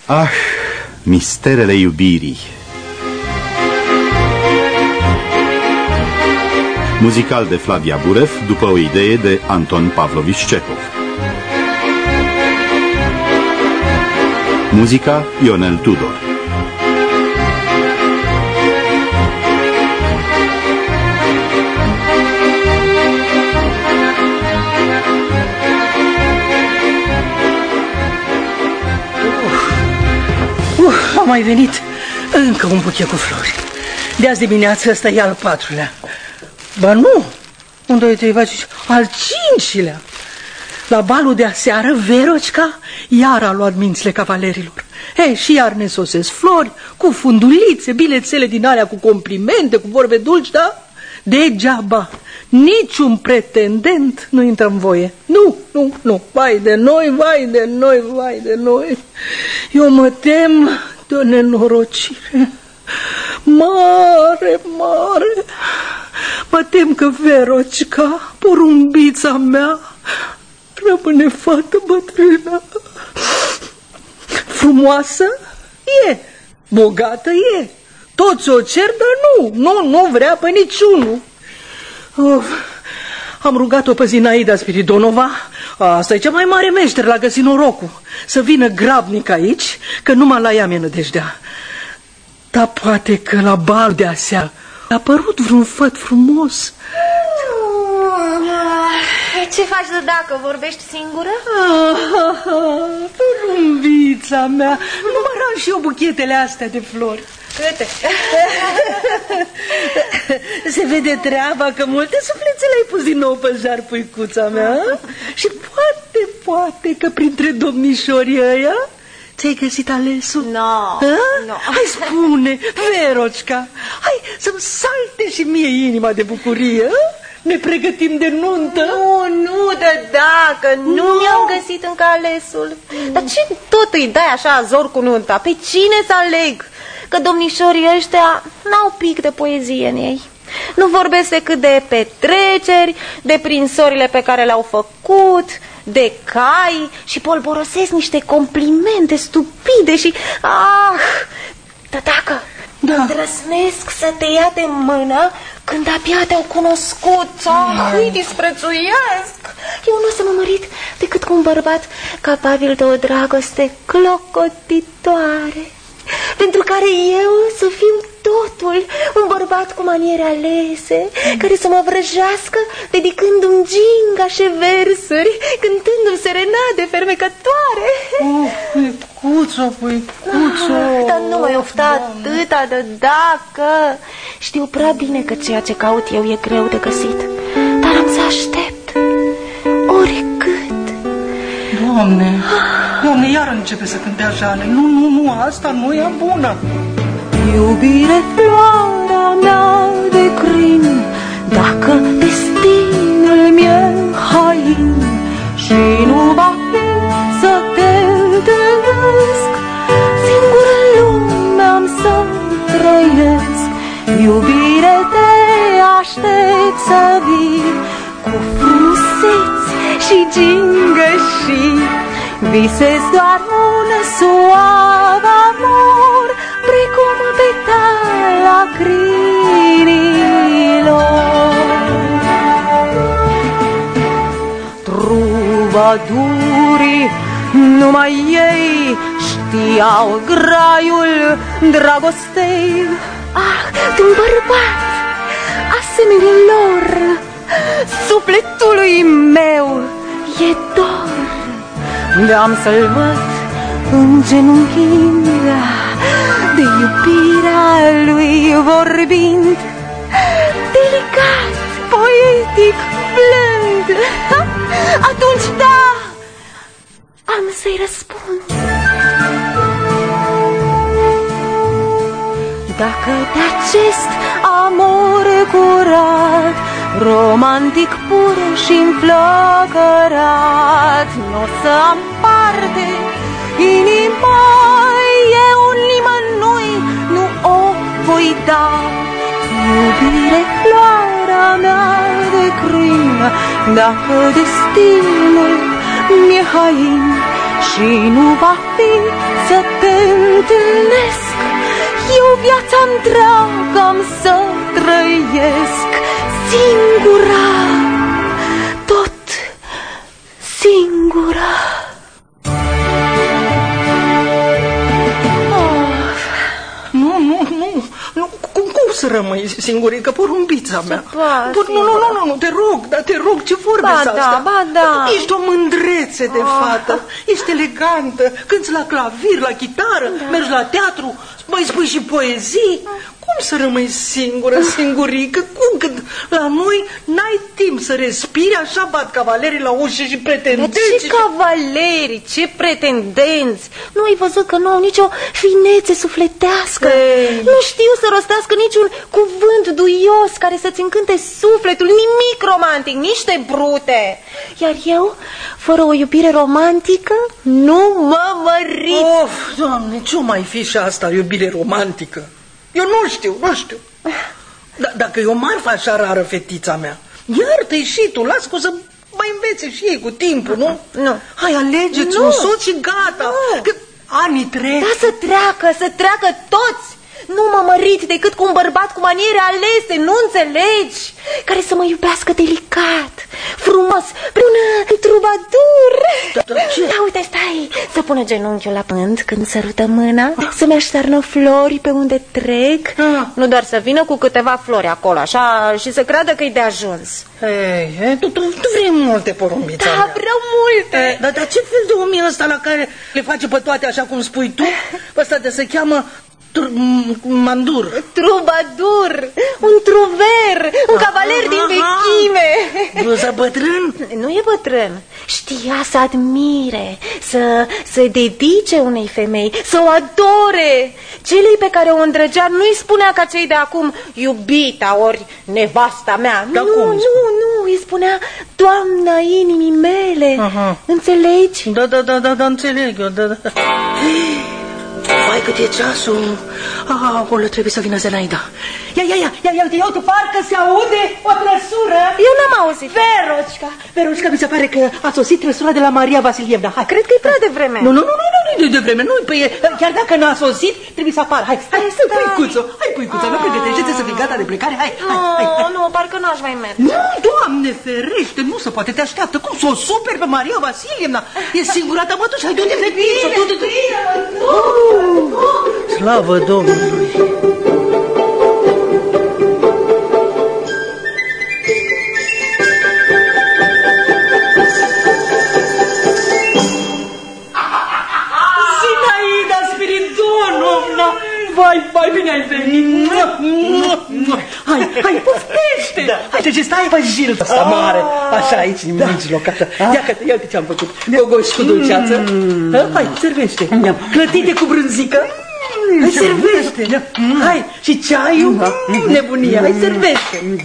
Ah, misterele iubirii. Muzical de Flavia Burev, după o idee de Anton Pavlovici Cehov. Muzica Ionel Tudor. A mai venit încă un buchet cu flori. De azi dimineață ăsta e al 4-lea. Ba nu, 1, 2, 3, 4, 5, al 5-lea. La balul de aseară, Verocica iar a luat mințile cavalerilor. Și iar ne sosesc flori, cu fundulițe, bilețele din alea cu complimente, cu vorbe dulci, da? Degeaba, niciun pretendent nu intră în voie. Nu, vai de noi, vai de noi, vai de noi. Eu mă tem de o nenorocire mare, mare. Mă tem că Verocica, porumbița mea, rămâne fată bătrână. Frumoasă e, bogată e, toți o cer, dar nu vrea pe niciunul. Am rugat-o pe Zinaida Spiridonova, asta e cea mai mare meșter, l-a găsit norocul, să vină grabnic aici, că numai la ea mi-e nădejdea. Dar poate că la bal de aseară a apărut vreun făt frumos. Ce faci de dacă vorbești singură? Rumbița mea, număram și eu buchetele astea de flori. Câte? Se vede treaba că multe sufletele ai pus din nou pe jar, puicuța mea. Și poate că printre domnișorii ăia ți-ai găsit alesul? No. Hai, spune, Verocica, hai să-mi salte și mie inima de bucurie. Ne pregătim de nuntă? Nu, dacă nu mi-am găsit încă alesul. Dar ce tot îi dai așa zor cu nunta? Pe cine să aleg? Că domnișorii ăștia n-au pic de poezie în ei. Nu vorbesc decât de petreceri, de prinsorile pe care le-au făcut, de cai și polborosesc niște complimente stupide și... Tătacă, îndrăznesc să te ia de mână când abia te-au cunoscut. Îi disprețuiesc. Eu nu o să mă mărit decât cu un bărbat capabil de o dragoste clocotitoare, pentru care eu să fiu totul. Un bărbat cu maniere alese, care să mă vrăjească dedicându-mi gingașe versuri, cântându-mi serenade fermecătoare. Puicuțo. Dar nu mai ofta atâta de dacă. Știu prea bine că ceea ce caut eu e greu de găsit, dar am să aștept oricât. Doamne, iar începe să cânte așa. Nu, asta nu e bună. Iubire, floarea mea de crin, dacă destinul mi-e hain și nu va fi să te întâlnesc, singur în lume am să trăiesc. Iubire, te aștept să vii cu frumuseți și gingășii. Visez doar un suav amor, precum petala crinilor. Trubadurii, numai ei știau graiul dragostei. De-un bărbat asemenea lor, sufletului meu e dor. De-am să-l văd îngenunchind, de iubirea lui vorbind, delicat, poetic, blând. Atunci da, am să-i răspund. Dacă de acest amor curat, romantic pur și înflăcărat, n-o să am parte, inima eu nimănui nu o voi da. Iubire, floarea mea de crin, dacă destinul mi-e hain și nu va fi să te viața-mi întreagă am să trăiesc singura, tot singura. Nu, cum să rămâi singurică, porumbița mea? Nu, te rog, ce vorbe asta? Ba da. Ești o mândrețe de fată, ești elegantă, cânti la clavir, la chitară, mergi la teatru, mai spui și poezii. Cum să rămâi singurică? Cum? Când la noi n-ai timp să respiri, așa bat cavalerii la ușă și pretendenți. Dar ce cavaleri, ce pretendenți? Nu ai văzut că nu au nicio finețe sufletească? Nu știu să rostească niciun cuvânt duios care să-ți încânte sufletul, nimic romantic, niște brute. Iar eu, fără o iubire romantică, nu mă mărit. Of, Doamne, ce-o mai fi și asta, iubire romantică? Eu nu știu. Dacă e o marfă așa rară, fetița mea, iartă-i și tu, las că o să mai învețe și ei cu timpul, nu? Nu. Hai, alegeți un soț și gata. Că anii trec. Da, să treacă toți. Nu m-am mărit decât cu un bărbat cu maniere alese, nu înțelegi? Care să mă iubească delicat, frumos, preun trubadur. Da, uite, stai, să pună genunchiul la pânt când sărută mâna, să-mi așternă flori pe unde trec. Nu doar să vină cu câteva flori acolo, așa, și să creadă că-i de ajuns. Tu vrei multe, porumbița mea. Da, vreau multe. Dar ce fel de om e ăsta la care le face pe toate așa cum spui tu? Ăsta de se cheamă mandur. Trubadur, un truver, un cavaler din vechime. Băza bătrân? Nu e bătrân. Știa să admire, să dedice unei femei, să o adore. Celei pe care o îndrăgea nu-i spunea ca cei de acum iubita ori nevasta mea. Nu, îi spunea doamna inimii mele. Înțelegi? Da, înțeleg eu, da. Vai, cât e ceasul. Acolo trebuie să vină Zenaida. Ia, uite, parcă se aude o trăsură. Eu n-am auzit. Veroșca, mi se pare că a sosit trăsura de la Maria Vasilievna. Hai. Cred că e prea devreme. Nu e de vreme. Chiar dacă n-a sosit, trebuie să apară. Hai, puicuțo, nu pregătește-te să fii gata de plecare. Hai. Nu, parcă n-aș mai merge. Nu, Doamne ferește, nu se poate, te așteaptă. Cum să o superi pe Maria Vasilievna? E singura ta mătușă, hai, du-te, fetiță, du-te. Slavă Domnului! Zinaida Spiridonovna! Vai, bine ai venit! Hai, poftește! Hai, ce stai pe jilta asta mare, așa aici, în mijloc, așa. Ia uite ce-am făcut, gogoși cu dulceață. Hai, servește! Clătite cu brânzică. Hai, servește! Hai, și ceaiul? Nebunia, hai, servește!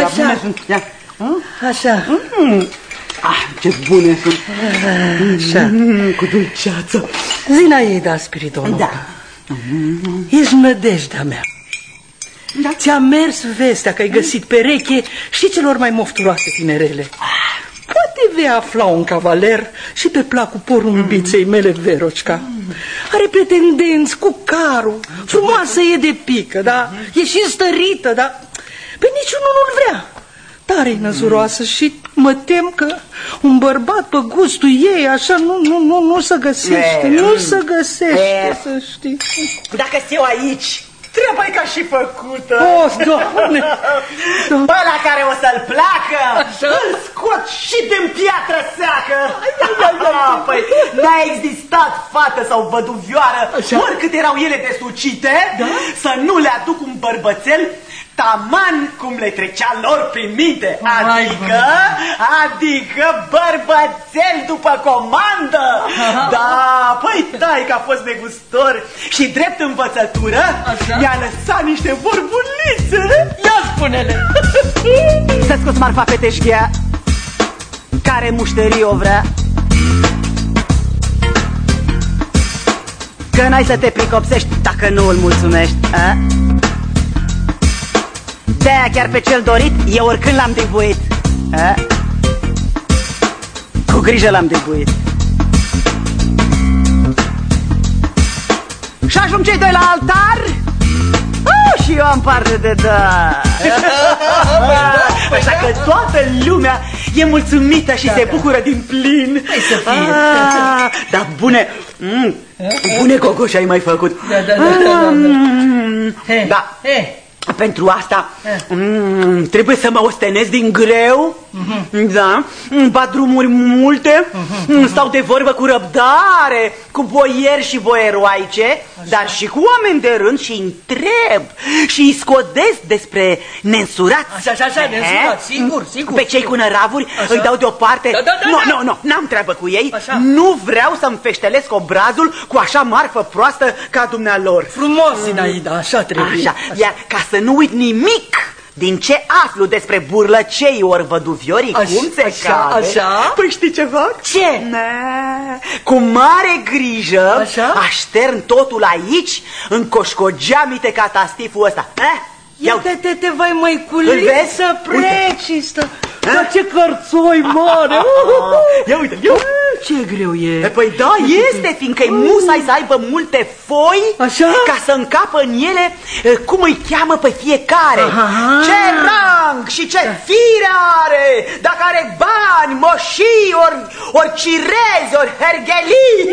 Așa. Ce bune sunt! Așa. Cu dulceață. Zinaida Spiridonovna. Da. Ești nădejdea mea. Ți-a mers vestea că ai găsit pereche și celor mai mofturoase tinerele. Poate vei afla un cavaler și pe placul porumbiței mele, Verocica. Are pretendenți cu carul, frumoasă e de pică, da? E și stărită, dar pe niciunul nu-l vrea. Tare-i năzuroasă și mă tem că un bărbat pe gustul ei așa nu se găsește. Nu se găsește, să știi. Dacă eu aici, trebuie ca și făcută. Doamne! Ăla care o să-l placă, îl scot și din piatră seacă. Păi, n-a existat fată sau văduvioară, oricât erau ele de sucite, să nu le aduc un bărbățel taman cum le trecea lor prin minte. Adică bărbățel după comandă. Da, păi taică a fost negustor și drept învățătură mi-a lăsat niște vorbulițe. Ia spune-le. Să scoți marfa pe teșghea, care mușterii o vrea, că n-ai să te pricopsești dacă nu îl mulțumești, a? De-aia chiar pe cel dorit, eu oricând l-am debuit, a? Cu grijă l-am debuit. Și ajung cei doi la altar, și eu am parte de da. Așa că toată lumea e mulțumită și se bucură din plin. Hai să fie. Dar bune cocoși ai mai făcut. Da. Pentru asta trebuie să mă ostenesc din greu, da, îmi bat drumuri multe, stau de vorbă cu răbdare, cu boieri și boieroaice, dar și cu oameni de rând și întreb și îi scodesc despre nensurați. Așa, nensurați, sigur. Pe cei cu năravuri îi dau deoparte. Nu, n-am treabă cu ei. Așa. Nu vreau să-mi feștelesc obrazul cu așa marfă proastă ca dumnealor. Frumos, Zinaida, așa trebuie. Așa, iar ca să nu uit nimic din ce aflu despre burlăcei ori văduviorii, cum se cade. Așa? Păi știi ce fac? Ce? Cu mare grijă aștern totul aici, în coșcogeamite catastiful ăsta. Ia te vai măiculiță precistă. Dar ce cărțoi mare! Ia uite, ce greu e! Păi da, este, fiindcă-i musai să aibă multe foi. Așa? Ca să încapă în ele cum îi cheamă pe fiecare. Ce rang și ce fire are! Dacă are bani, moșii, ori cirezi, ori herghelii.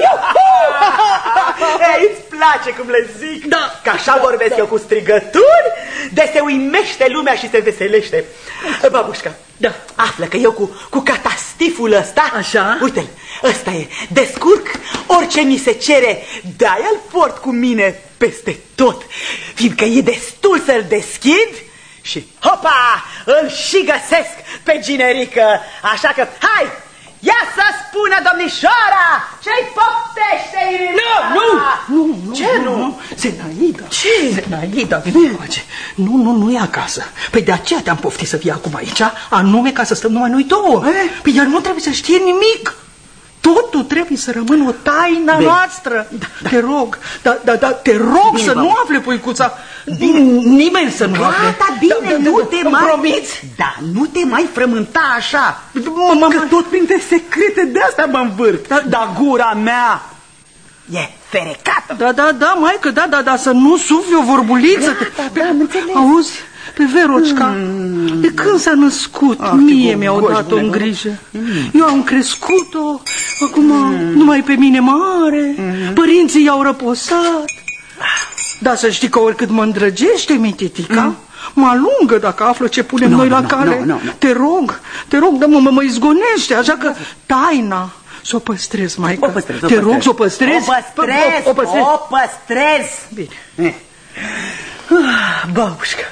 Îți place cum le zic? Da. Că așa vorbesc eu cu strigături, de se uimește lumea și se veselește. Babușca, află că eu cu catastiful ăsta, așa, uite-l, ăsta e, descurc orice mi se cere, de-aia îl port cu mine peste tot, fiindcă e destul să-l deschid și hopa, îl și găsesc pe ginerică, așa că hai! Ia să spună, domnișoara, ce-i poftește inima? Nu! Ce nu? Zenaida. Ce? Zenaida, nu e acasă. Păi de aceea te-am poftit să fii acum aici, anume ca să stăm numai noi două. Păi iar nu trebuie să știe nimic. Totul trebuie să rămână o taină noastră. Te rog, te rog să nu afle, puicuța. Nimeni să nu afle. Gata, bine, nu te mai... promiți? Da, nu te mai frământa așa. Că tot printre secrete de-astea mă învârt. Dar gura mea e ferecată. Da, maică, da, să nu sufli o vorbuliță. Da, am înțeles. Auzi? Pe Verocica, de când s-a născut, mie mi-au dat-o în grijă. Eu am crescut-o, acum numai pe mine mare, părinții i-au răposat. Dar să știi că oricât mă îndrăgește mititica, mă alungă dacă află ce punem noi la cale. Te rog, dar mă izgonește, așa că taina să o păstrez, maică. Te rog să o păstrezi. O păstrez. Bine. Babușca,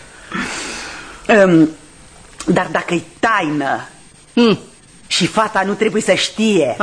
dar dacă-i taină și fata nu trebuie să știe,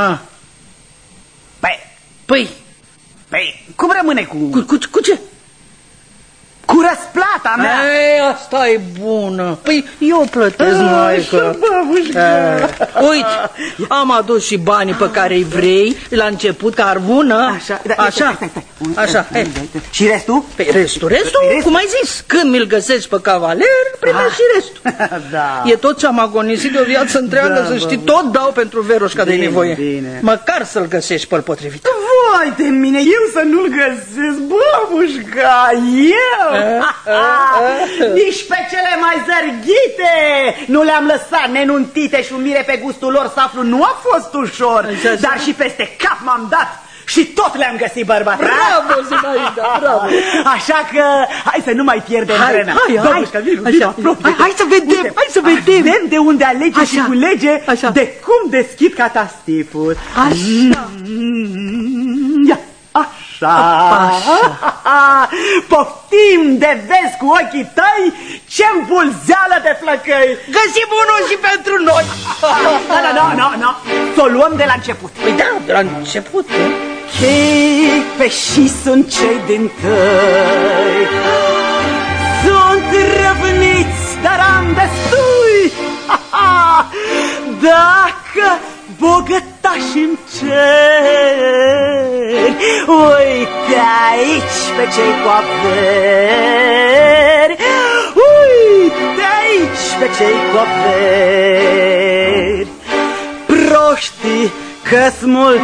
Păi, cum rămâne cu ce? Cu răsplata mea. Asta e bună. Păi eu plătesc, maică. Uite, am adus și banii pe care îi vrei la început, ca arvună. Așa. Și restul? Păi restul, cum ai zis, când mi-l găsești pe cavaler, primești și restul. E tot ce-am agonisit de o viață întreagă, să știi, tot dau pentru Veroșca de nevoie. Măcar să-l găsești pe-l potrivit. Vai de mine, eu să nu-l găsesc, babușca, eu! Nici pe cele mai zărghite nu le-am lăsat nenuntite și umire pe gustul lor să aflu, nu a fost ușor, dar și peste cap m-am dat și tot le-am găsit, bărbat. Bravo, Zinaida, bravo. Așa că hai să nu mai pierdem vremea. Hai să vedem. Vedem de unde alege și culege, de cum deschid catastiful. Așa. Poftim de vezi cu ochii tăi ce-mi bulzeală de flăcăi. Găsim unul și pentru noi. Nu, să o luăm de la început. Păi da, de la început. Chei pe și sunt cei dintâi, sunt răvniți, dar am destui. Dacă bogătași-mi ceri, uite aici pe cei cu averi, uite aici pe cei cu averi. Proștii că-s mult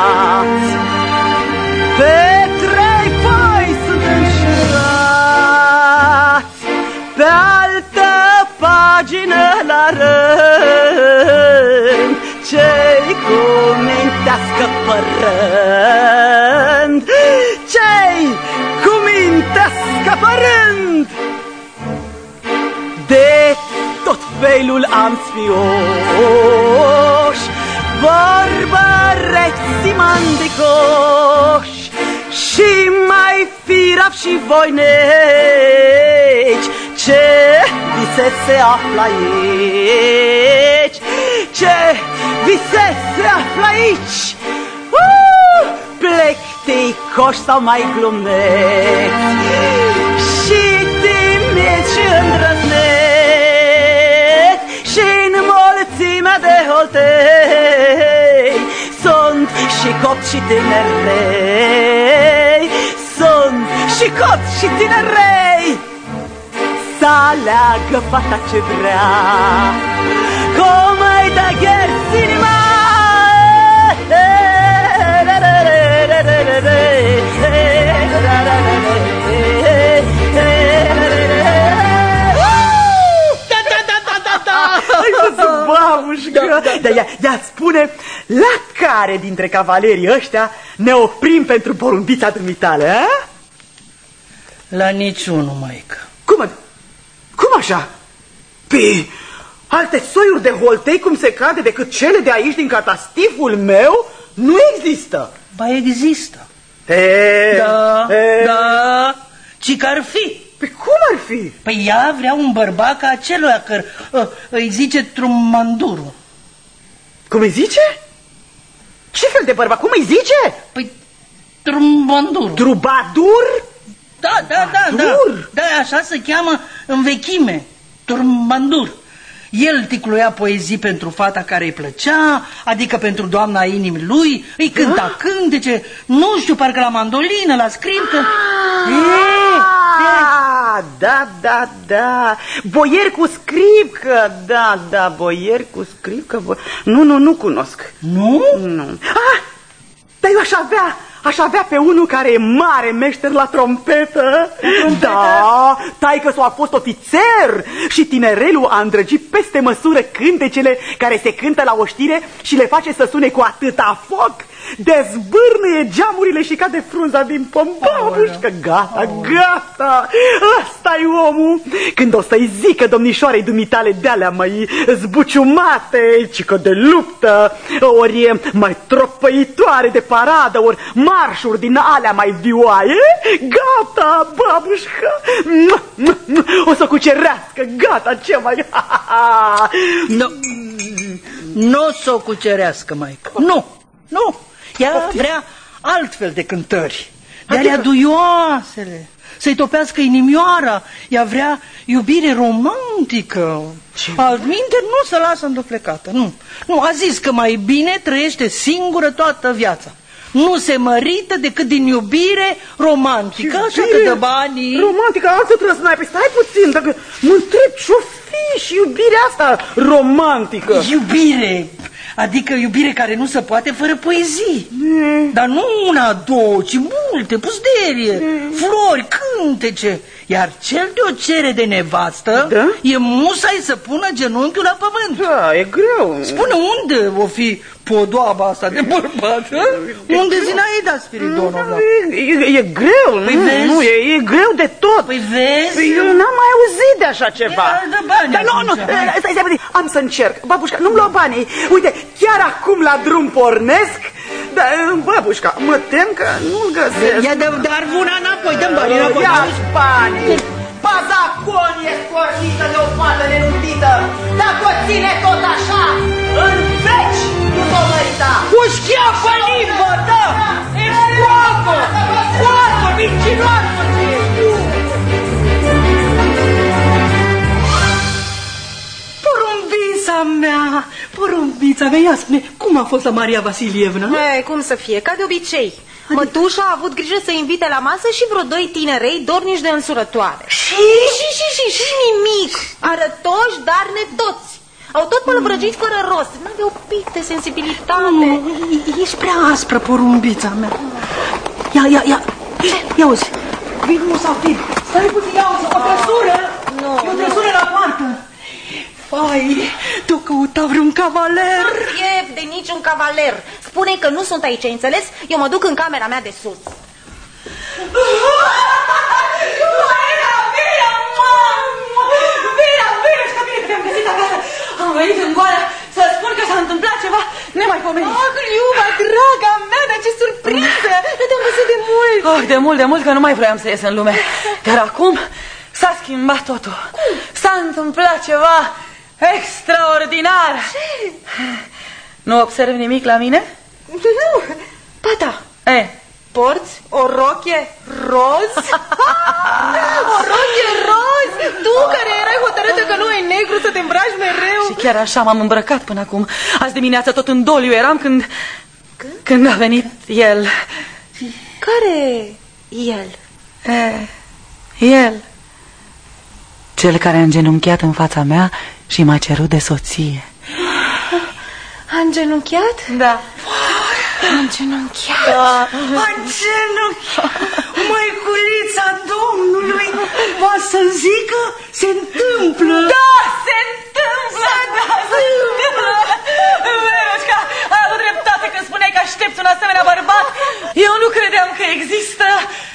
căutați, pe trei foi sunt înșelați. pagină la rând, ce-i cu mintea scăpărând, ce-i cu mintea scăpărând. De tot felul am spioși, vorbăreți simandicoși, și mai firav și voineci, ce vise se află aici, ce vise se află aici. Plecticoși sau mai glumeți, și timiți și îndrăzneți, și în mulțimea de holtei sunt și copți și tinerei, sunt și copți și tinerei. Să aleagă fata ce vrea, cum îi dă gherți inima. Babușcă, dar ea spune, la care dintre cavalerii ăștia ne oprim pentru porumbița dumitale, a? La niciunul, maică. Cum așa? Pe alte soiuri de holtei, cum se cade, decât cele de aici, din catastiful meu, nu există. Ba, există. Da, ci că ar fi. Păi cum ar fi? Păi ea vrea un bărbat ca acelui care îi zice Trumbanduru. Cum îi zice? Ce fel de bărbat? Cum îi zice? Păi Trumbanduru. Trubadur? Da, așa se cheamă în vechime, Trumbandur. El ticluia poezii pentru fata care îi plăcea, adică pentru doamna inimii lui, îi cânta cântece, nu știu, parcă la mandolină, la scriptă. Da, boier cu scripcă, da, boier cu scripcă, nu cunosc. Nu? Nu. Dar eu aș avea pe unul care e mare meșter la trompetă. Da, taică-s-o a fost ofițer și tinerelul a îndrăgit peste măsură cântecele care se cântă la oștire și le face să sune cu atâta foc, dezbârnăie geamurile și cade frunza din pom. Babușcă, gata, ăsta-i omul. Când o să-i zică domnișoarei dumitale de-alea mai zbuciumate, cică de luptă, ori mai tropăitoare de paradă, ori marșuri din alea mai vioaie, gata, babușcă, o să cucerească, gata, ce mai... Nu o să o cucerească, maică, nu. Ea vrea altfel de cântări, de-alea duioasele, să-i topească inimioara. Ea vrea iubire romantică. Altminteri nu se lasă înduflecată. Nu, a zis că mai bine trăiește singură toată viața. Nu se mărită decât din iubire romantică. Așa că dă banii. Romantică, altă trăsnai. Păi stai puțin, dacă mă întreb ce-o fi și iubirea asta romantică. Iubire, adică iubire care nu se poate fără poezii. Dar nu una, două, ci multe, pusderie, flori, cântece. Iar cel de o cere de nevastă, e musai să pună genunchiul la pământ. Da, e greu. Spune, unde o fi podoaba asta de bărbat? Unde Zinaida Spiridonovna? E greu, nu, e greu de tot. Păi vezi? Eu n-am mai auzit de așa ceva. Dă bani. Dar nu, stai, am să încerc. Babușca, nu-mi lua banii. Uite, chiar acum la drum pornesc. Dar, babușca, mă tem că nu-l găsesc. Ia dar una înapoi, dă-mi banii înapoi. Ia-ți banii. Pazaconie scornită de o fată nenuntită. Dacă o ține tot așa, în veci nu s-o mărita. O schiafă limbă, da! E scoată, mincinoasă! Porumbița mea, ia spune, cum a fost la Maria Vasilievna? Cum să fie, ca de obicei. Mătușa a avut grijă să invite la masă și vreo doi tinerei dornici de însurătoare. Și nimic. Arătoși, dar netoți. Au tot pălăvrăgiți fără rost. N-aveau pic de sensibilitate. Nu, ești prea aspră, porumbița mea. Ia uzi, vin sau vin. Stai puțin, ia uzi, o trăsură. E o trăsură la poartă. Ai, tu căuta vreun cavaler? Nu chef de niciun cavaler. Spune că nu sunt aici, înțeles? Eu mă duc în camera mea de sus. Bine, și bine că te-am găsit acasă. Am venit în goală să spun că s-a întâmplat ceva nemaipomenit. Liuba, draga mea, dar ce surpriză! Nu te-am văzut de mult. De mult că nu mai vroiam să ies în lume. Dar acum s-a schimbat totul. Cum? S-a întâmplat ceva extraordinar. Ce? Nu observi nimic la mine? Nu, ba da. Porți o rochie roz? O rochie roz? Tu care erai hotărâtă că nu e negru să te îmbraci mereu? Și chiar așa m-am îmbrăcat până acum. Azi dimineața tot în doliu eram când a venit el. Care el? El. Cel care a îngenunchiat în fața mea și m-a cerut de soție. A îngenunchiat? Da. A îngenunchiat? Da. A îngenunchiat? Măiculița Domnului, va să zică, se întâmplă. Da, se întâmplă. Se întâmplă. Veroșca, ai avut dreptate când spuneai că aștepți un asemenea bărbat. Eu nu credeam că există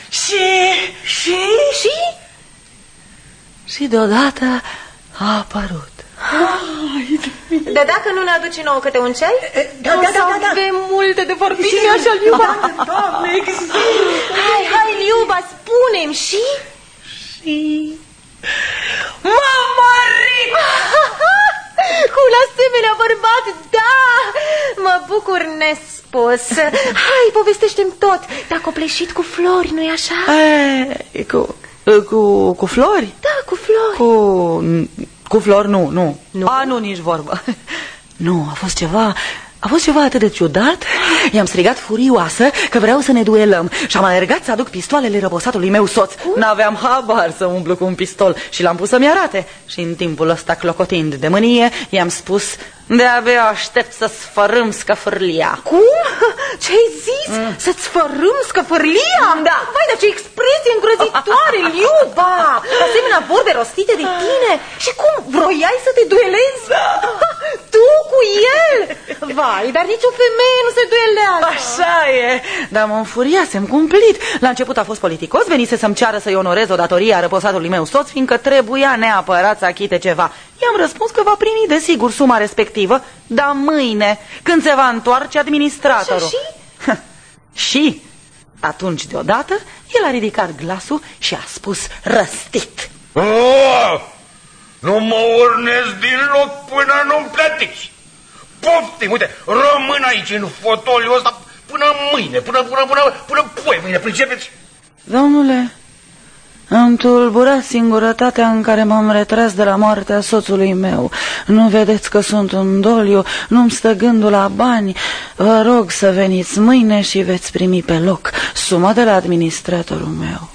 și deodată a apărut. Dar dacă nu ne aduci nouă câte un ceai? Da. Avem multe de vorbit. Așa, Liuba. Doamne, există. Hai, Liuba, spune-mi și... M-am mărit! Cu un asemenea bărbat, da! Mă bucur nespus. Hai, povestește-mi tot. Te-a copleșit cu flori, nu-i așa? Cu flori? Da, cu flori. Cu flori, nu. Nu? Nu, nici vorbă. Nu, a fost ceva atât de ciudat. I-am strigat furioasă că vreau să ne duelăm și am alergat să aduc pistoalele răposatului meu soț. N-aveam habar să umblu cu un pistol și l-am pus să-mi arate. Și în timpul ăsta, clocotind de mânie, i-am spus: de-abia aștept să sfărâm scăfârlia. Cum? Ce-ai zis? Să-ți fărâm scăfârlia? Da. Vai, dar ce expresie îngrozitoare, Liuba! Asemenea vorbe rostite de tine. Și cum, vroiai să te duelezi? Da. Tu cu el? Vai, dar nicio femeie nu se duelează. Așa e, dar mă înfuriasem cumplit. La început a fost politicos, venise să-mi ceară să-i onorez o datorie a răposatului meu soț, fiindcă trebuia neapărat să achite ceva. I-am răspuns că va primi desigur suma respectivă, dar mâine, când se va întoarce administratorul. Și atunci deodată el a ridicat glasul și a spus răstit: nu mă urnesc din loc până nu-mi plătiți. Poftim, uite, rămân aici în fotoliul ăsta până mâine, până poi mâine, pricepeți? Domnule, îmi tulbura singurătatea în care m-am retras de la moartea soțului meu. Nu vedeți că sunt în doliu, nu-mi stă gândul la bani. Vă rog să veniți mâine și veți primi pe loc suma de la administratorul meu.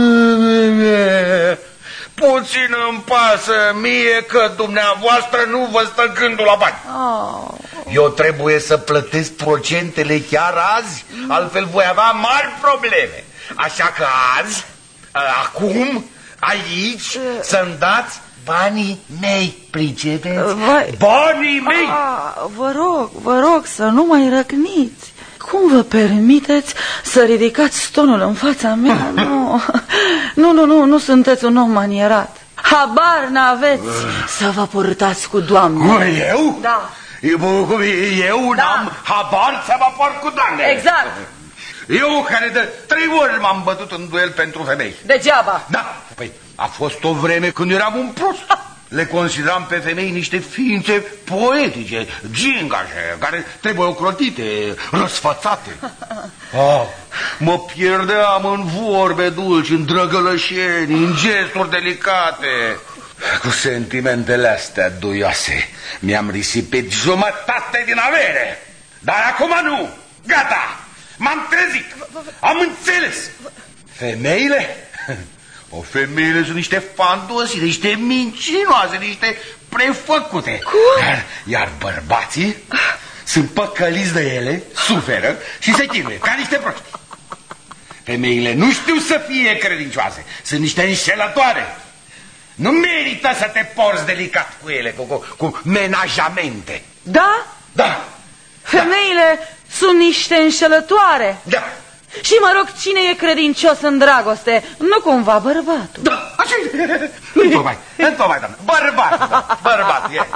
Puțin îmi pasă mie că dumneavoastră nu vă stă gândul la bani. Eu trebuie să plătesc procentele chiar azi, altfel voi avea mari probleme. Așa că azi, acum, aici, să-mi dați banii mei, pricepeți? Banii mei! Vă rog să nu mai răcniți. Cum vă permiteți să ridicați tonul în fața mea? Nu sunteți un om manierat. Habar n-aveți să vă purtați cu doamne. Eu? Da. Eu n-am habar să mă port cu doamne. Exact. Eu care de 3 ori m-am bătut în duel pentru femei. Degeaba. Da, păi a fost o vreme când eram un prost. Le consideram pe femei niște ființe poetice, gingașe, care trebuie ocrotite, răsfățate. Mă pierdeam în vorbe dulci, în drăgălășeni, în gesturi delicate. Cu sentimentele astea duioase mi-am risipit jumătate din avere. Dar acum nu, gata, m-am trezit, am înțeles. Femeile? Femeile sunt niște fandosi, niște mincinoase, niște prefăcute. Iar bărbații sunt păcăliți de ele, suferă și se chinuie ca niște proști. Femeile nu știu să fie credincioase, sunt niște înșelătoare. Nu merită să te porți delicat cu ele, cu menajamente. Da? Da. Femeile sunt niște înșelătoare. Da. Și mă rog, cine e credincios în dragoste? Nu cumva bărbatul. Da, așa e. Întocmai, doamnă. Bărbatul e.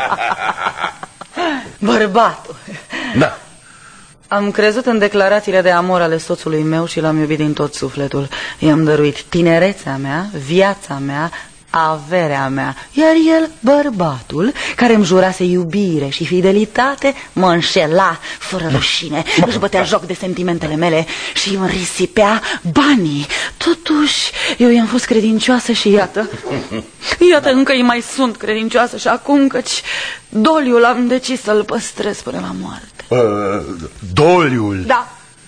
Bărbatul. Da. Am crezut în declarațiile de amor ale soțului meu și l-am iubit din tot sufletul. I-am dăruit tinerețea mea, viața mea, averea mea. Iar el, bărbatul, care îmi jurase iubire și fidelitate, mă înșela fără rușine. Își bătea joc de sentimentele mele și îmi risipea banii. Totuși, eu i-am fost credincioasă și iată, încă îi mai sunt credincioasă și acum, căci doliul am decis să-l păstrez până la moarte. Doliul? Da.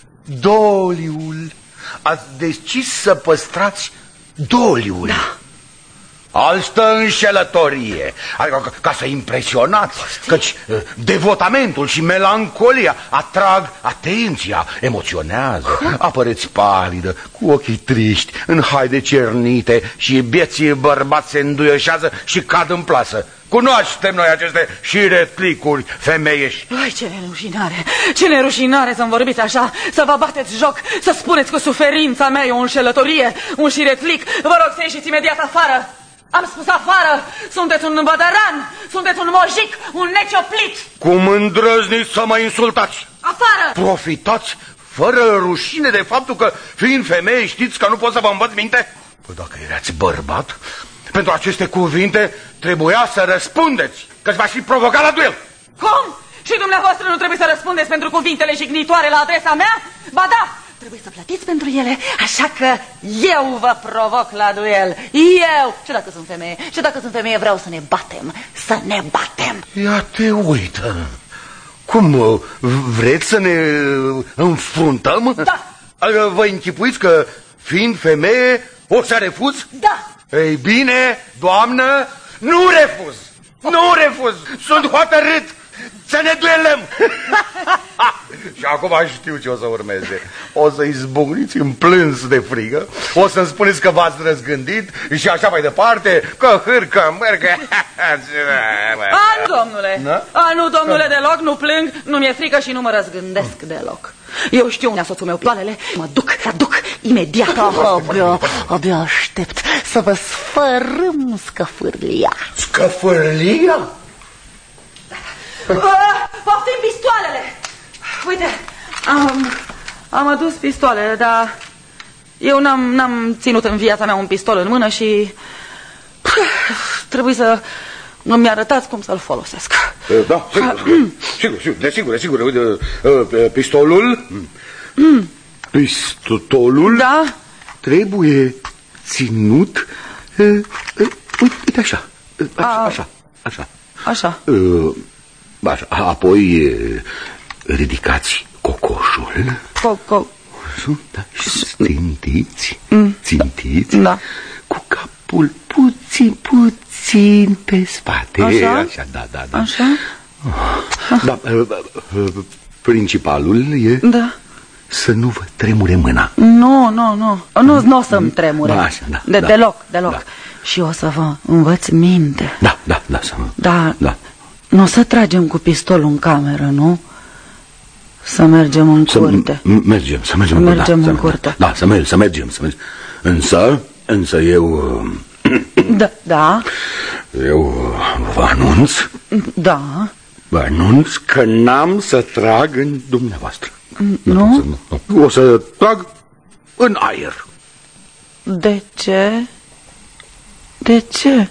Doliul? Ați decis să păstrați doliul? Da. Altă înșelătorie, adică ca să impresionați, căci devotamentul și melancolia atrag atenția, emoționează. Apăreți palidă, cu ochii triști, în haide cernite și bieții bărbați se înduioșează și cad în plasă. Cunoaștem noi aceste șiretlicuri femeiești. Ai, ce nerușinare, ce nerușinare să-mi vorbiți așa, să vă bateți joc, să spuneți că suferința mea e o înșelătorie, un șiretlic. Vă rog să ieșiți imediat afară. Am spus afară, sunteți un bădăran, sunteți un mojic, un necioplit. Cum îndrăzniți să mă insultați? Afară! Profitați fără rușine de faptul că, fiind femeie, știți că nu pot să vă învăț minte? Păi dacă erați bărbat, pentru aceste cuvinte trebuia să răspundeți, că-ți v-aș fi provocat la duel. Cum? Și dumneavoastră nu trebuie să răspundeți pentru cuvintele jignitoare la adresa mea? Ba da! Trebuie să plătiți pentru ele, așa că eu vă provoc la duel. Eu! Și dacă sunt femeie, și dacă sunt femeie, vreau să ne batem. Să ne batem. Ia te uită. Cum, vreți să ne înfruntăm? Da. Vă închipuiți că, fiind femeie, o să refuz? Da. Ei bine, doamnă, nu refuz. Nu refuz. Sunt hotărât să ne duelăm. Și acum știu ce o să urmeze. O să izbucniți în plâns de frigă, o să-mi spuneți că v-ați răzgândit și așa mai departe, că hârcă, mărcă. Nu, domnule. Nu, domnule, deloc, nu plâng, nu mi-e frică și nu mă răzgândesc deloc. Eu știu unde a soțul meu toalele, mă duc imediat. Abia aștept să vă sfărâm scăfârlia. Scăfârlia? Poftim pistoalele. Uite, am adus pistoalele, dar eu n-am ținut în viața mea un pistol în mână și trebuie să îmi arătați cum să-l folosesc. Da, sigur. Uite, pistolul, da, trebuie ținut, uite așa. Așa. Apoi ridicați cocoșul. Da, și țintiți, da, cu capul puțin pe spate. Așa, da. Așa? Da, principalul e, da, să nu vă tremure mâna. Nu o să-mi tremure. Deloc. Da. Și o să vă învăț minte. Da. Nu o să tragem cu pistolul în cameră, nu? Să mergem în curte. Să mergem în curte. Da, să mergem. Însă eu... Da. Eu vă anunț. Da. Vă anunț că n-am să trag în dumneavoastră. Nu? O să trag în aer. De ce?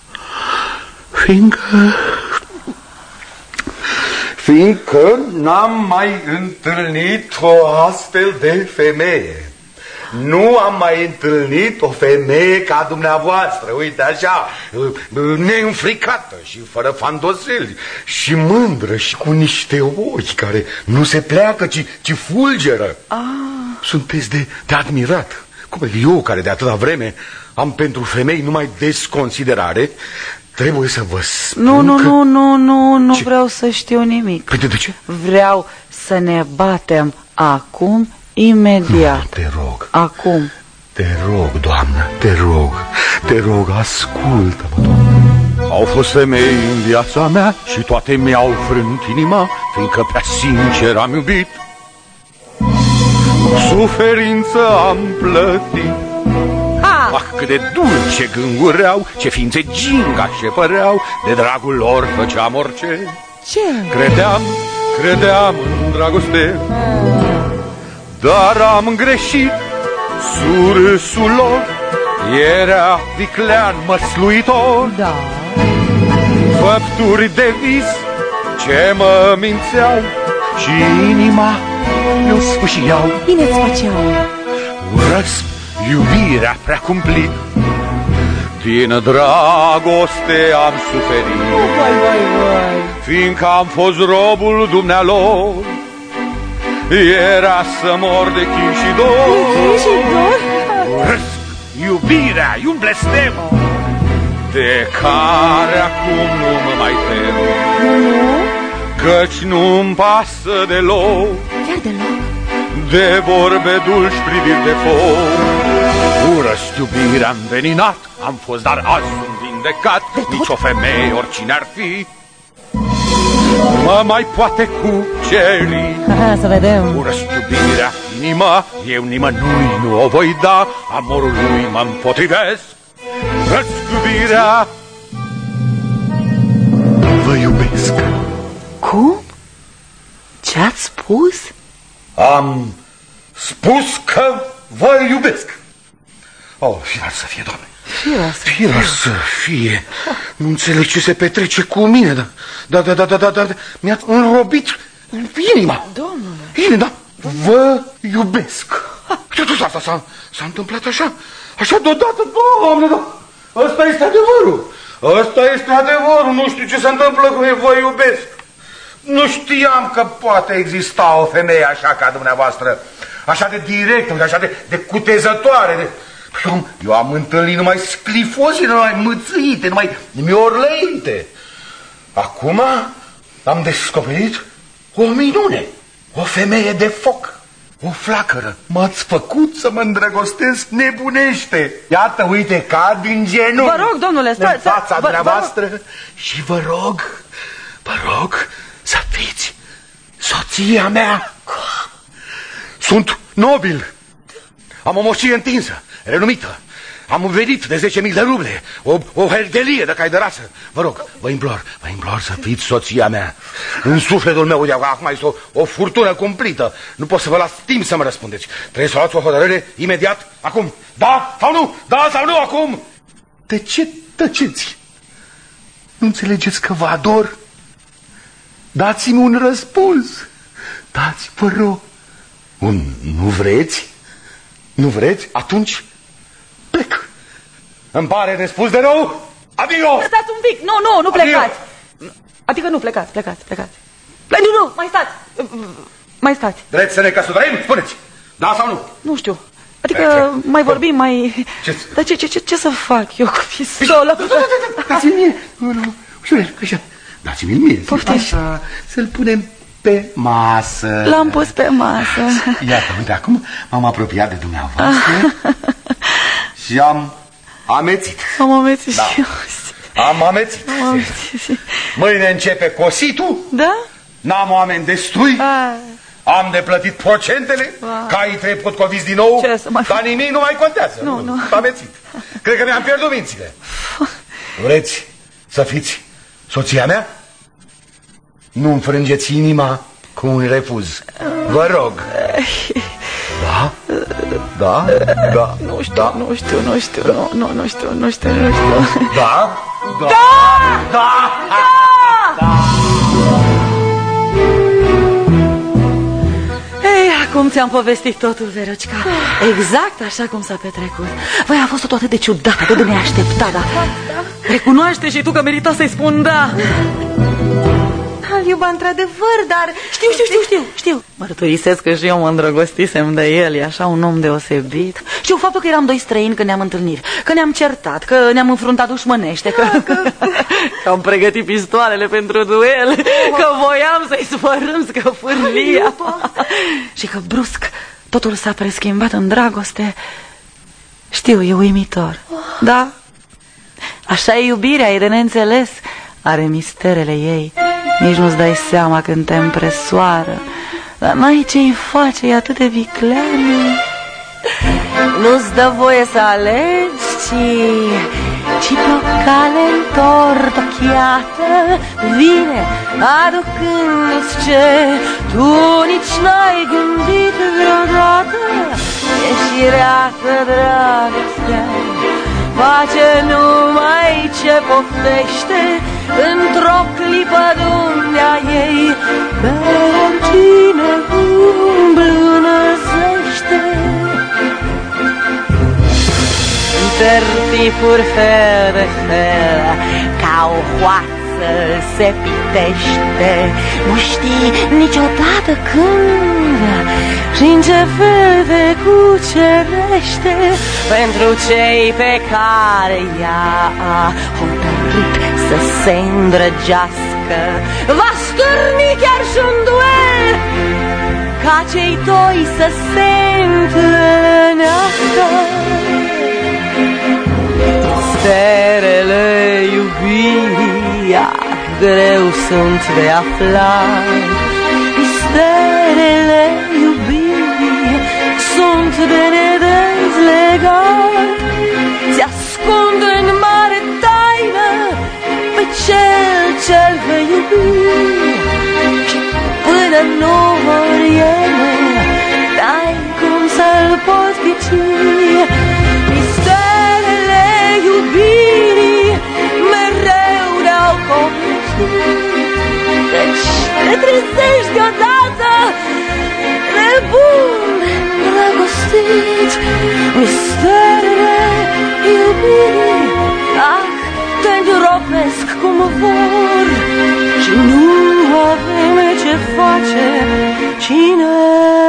Fiindcă n-am mai întâlnit o astfel de femeie. Nu am mai întâlnit o femeie ca dumneavoastră, uite așa, neînfricată și fără fandoseli, și mândră și cu niște ochi care nu se pleacă, ci fulgeră. Sunteți de admirat. Cum eu, care de atâta vreme am pentru femei numai desconsiderare, trebuie să vă spun Nu vreau să știu nimic. Păi de ce? Vreau să ne batem acum, imediat. Te rog. Acum. Te rog, Doamnă, te rog, ascultă-mă, Doamnă. Au fost femei în viața mea și toate mi-au frânt inima, fiindcă prea sincer am iubit. Suferință am plătit. Ah, cât de dulce gângureau, ce ființe gingașe păreau, de dragul lor făceam orice. Ce? Credeam în dragoste, dar am greșit. Surâsul lor era viclean măsluitor. Da. Făpturi de vis ce mă mințeau și inima mi-o sfâșiau. Bine-ți făceau. Urăsc iubirea prea cumplit, din dragoste am suferit. Vai. Fiindcă am fost robul dumnealor, era să mor de chin și dor. Urăsc iubirea, e un blestem de care acum nu mă mai tem. Căci nu-mi pasă deloc. Chiar deloc? De vorbe dulci priviri de foc. Urăsc iubirea înveninat, am fost, dar azi sunt vindecat. Nici o femeie, oricine ar fi, mă mai poate cuceri. Să vedem. Urăsc iubirea, inima, eu nimănui nu o voi da. Amorului mă împotrivesc. Urăsc iubirea, vă iubesc. Cum? Ce-ați spus? Am spus că vă iubesc. Oh, firar să fie, Doamne. Firar să fie. Nu înțeleg ce se petrece cu mine, dar mi-a înrobit inima. Domnule. Inima, vă iubesc. Asta s-a întâmplat așa deodată, Doamne, ăsta este adevărul. Ăsta este adevărul, nu știu ce se întâmplă cu mine, vă iubesc. Nu știam că poate exista o femeie așa ca dumneavoastră, așa de directă, așa de cutezătoare. Eu am întâlnit numai sclifozi, numai mâțâite, numai miorlăite. Acum am descoperit o minune, o femeie de foc, o flacără. M-ați făcut să mă îndrăgostesc nebunește. Iată, uite, cad din genunchi. Vă rog, domnule, în fața dumneavoastră și vă rog să fiți soția mea. Sunt nobil, am o moșie întinsă, renumită. Am venit de 10.000 de ruble, o herdelie de cai de rasă. Vă rog, vă implor să fiți soția mea. În sufletul meu, acum este o furtună cumplită. Nu pot să vă las timp să mă răspundeți. Trebuie să luați o hotărâre imediat, acum. Da sau nu? Da sau nu acum? De ce tăceți? Nu înțelegeți că vă ador? Dați-mi un răspuns. Dați, vă rog. Nu vreți? Nu vreți? Atunci plec. Îmi pare de spus de nou. Adio! Stați un pic. Nu plecați. Adică nu, plecați. Nu, mai stați. Vreți să ne căsătorim? Spuneți. Da sau nu? Nu știu. Adică mai vorbim, mai... Dar ce să fac eu cu pistolul? Dați-mi mie. Nu, ușurel, așa. Dați-mi mie. Așa, să-l punem pe masă. L-am pus pe masă. Iată, uite, acum m-am apropiat de dumneavoastră și am amețit. Am amețit da. și eu. Am amețit. Mâine începe cositul. Da? N-am oameni destui. Am de plătit procentele. Caii trebuie potcoviți din nou. Dar nimic nu mai contează. Nu. Am amețit. Cred că mi-am pierdut mințile. Vreți să fiți soția mea? Nu înfrângeți inima cu un refuz. Vă rog. Da? Nu știu. Da? Ei, acum ți-am povestit totul, Verocica. Exact așa cum s-a petrecut. Voi a fost toate de ciudat, atât de neașteptat, dar recunoaște și tu că merita să-i spun da. Îl iuba într-adevăr, dar... Știu. Mărturisesc că și eu mă îndrăgostisem de el. E așa un om deosebit. Știu faptul că eram doi străini când ne-am întâlnit, că ne-am certat, că ne-am înfruntat dușmănește, că am pregătit pistoalele pentru duel, că voiam să-i spărâm scăfârlia și că brusc totul s-a preschimbat în dragoste Știu, e uimitor. Da, așa e iubirea, e de neînțeles. Are misterele ei. Nici nu-ți dai seama când te împresoară. Dar n-ai ce-i face, e atât de vicleană. Nu-ți dă voie să alegi, ci pe o cale întortocheată vine, aducându-ți ce tu nici n-ai gândit vreodată. E șireată dragostea, face numai ce poftește, într-o clipă de-a ei, pe oricine îmblânăzește. Tertipuri fel de fel, ca o hoață se pitește, nu știi niciodată când și în ce fel de cucerește. Pentru cei pe care ea a hotărât să se îndrăgească, va stârni chiar și un duel, ca cei doi să se întâlnească. Misterele iubirii, greu sunt de aflat. Misterele iubirii sunt de nedezlegat. Ți-ascund în mare taină pe cel ce-l vei iubi, și până nu vor ele, n-ai cum să-l poți ghici. Iubirii mereu ne-au copleșit, deci te trezești deodată nebun, dragostit. Misterele iubirii, te îndropesc cum vor și nu avem ce face, ci ne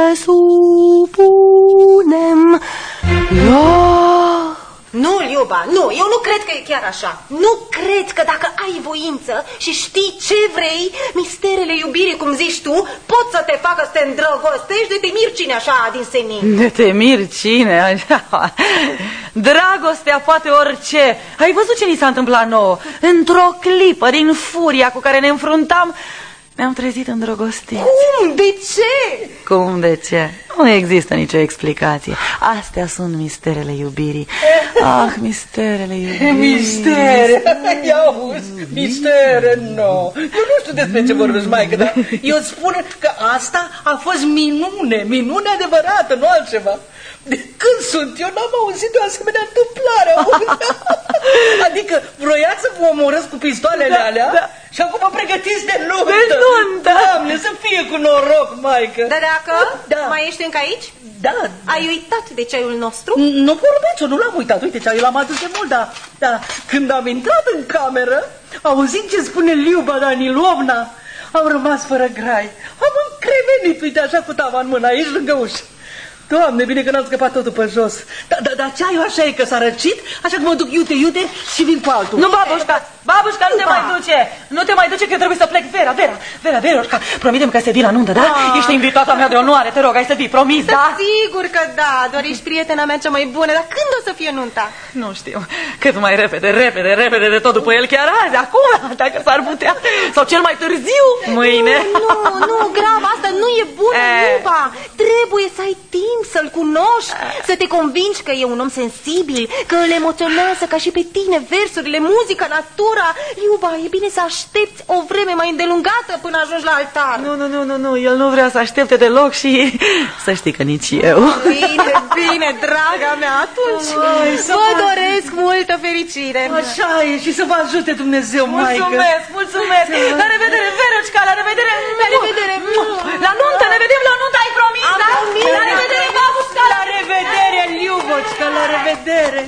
supunem lor. Nu, Liuba, nu, eu nu cred că e chiar așa. Nu cred că dacă ai voință și știi ce vrei, misterele iubirii, cum zici tu, pot să te facă să te îndrăgostești de te miri cine așa din senin. De te miri cine? Dragostea poate orice. Ai văzut ce ni s-a întâmplat nouă? Într-o clipă, din furia cu care ne înfruntam, ne-am trezit îndrăgostiți. Cum? De ce? Cum de ce? Nu există nicio explicație. Astea sunt misterele iubirii. Ah, misterele iubirii. Mistere? Ia auzi, mistere, nu. Eu nu știu despre ce vorbești, maică, dar eu spun că asta a fost minune, minune adevărată, nu altceva. De când sunt eu, n-am auzit de o asemenea întâmplare. Adică vroiați să vă omorăți cu pistoalele alea, da. Și acum vă pregătiți de nuntă. De nuntă. Doamne, să fie cu noroc, maică. Dar dacă da. Mai ești încă aici? Da. Ai uitat de ceaiul nostru? Nu vorbeți, nu l-am uitat. Uite, ceaiul l-am adus de mult, dar când am intrat în cameră, auzind ce spune Liuba Danilovna, am rămas fără grai. Am încremenit, uite, așa cu tava în mână, aici lângă ușă. Doamne, bine că n-am scăpat totul pe jos. Dar ceaiul așa e că s-a răcit, așa că mă duc iute și vin cu altul. Nu, babușca, nu te mai duce. Nu te mai duce că eu trebuie să plec. Vera, promitem că să vii la nuntă, da? Ești invitata mea de onoare, te rog, hai să vii, promis, da? Sigur că da, doar ești prietena mea cea mai bună. Dar când o să fie nunta? Nu știu, cât mai repede de tot după el, chiar azi, acum, dacă s-ar putea. Sau cel mai târziu, mâine. Nu, grav, asta nu e bună, Iuba. Trebuie să ai timp să-l cunoști, să te convingi că e un om sensibil, că îl emoționează ca și pe tine versurile, muzica, natura. Iuba, e bine să aștepți o vreme mai îndelungată până ajungi la altar. Nu, el nu vrea să aștepte deloc și să știi că nici eu. Bine, draga mea, atunci vă doresc multă fericire. Așa e, și să vă ajute Dumnezeu, maică. Mulțumesc. La revedere, Verușca, la revedere. La nuntă, ne vedem la nuntă, ai promis, da? La revedere, babușca. La revedere, Liubocica, la revedere.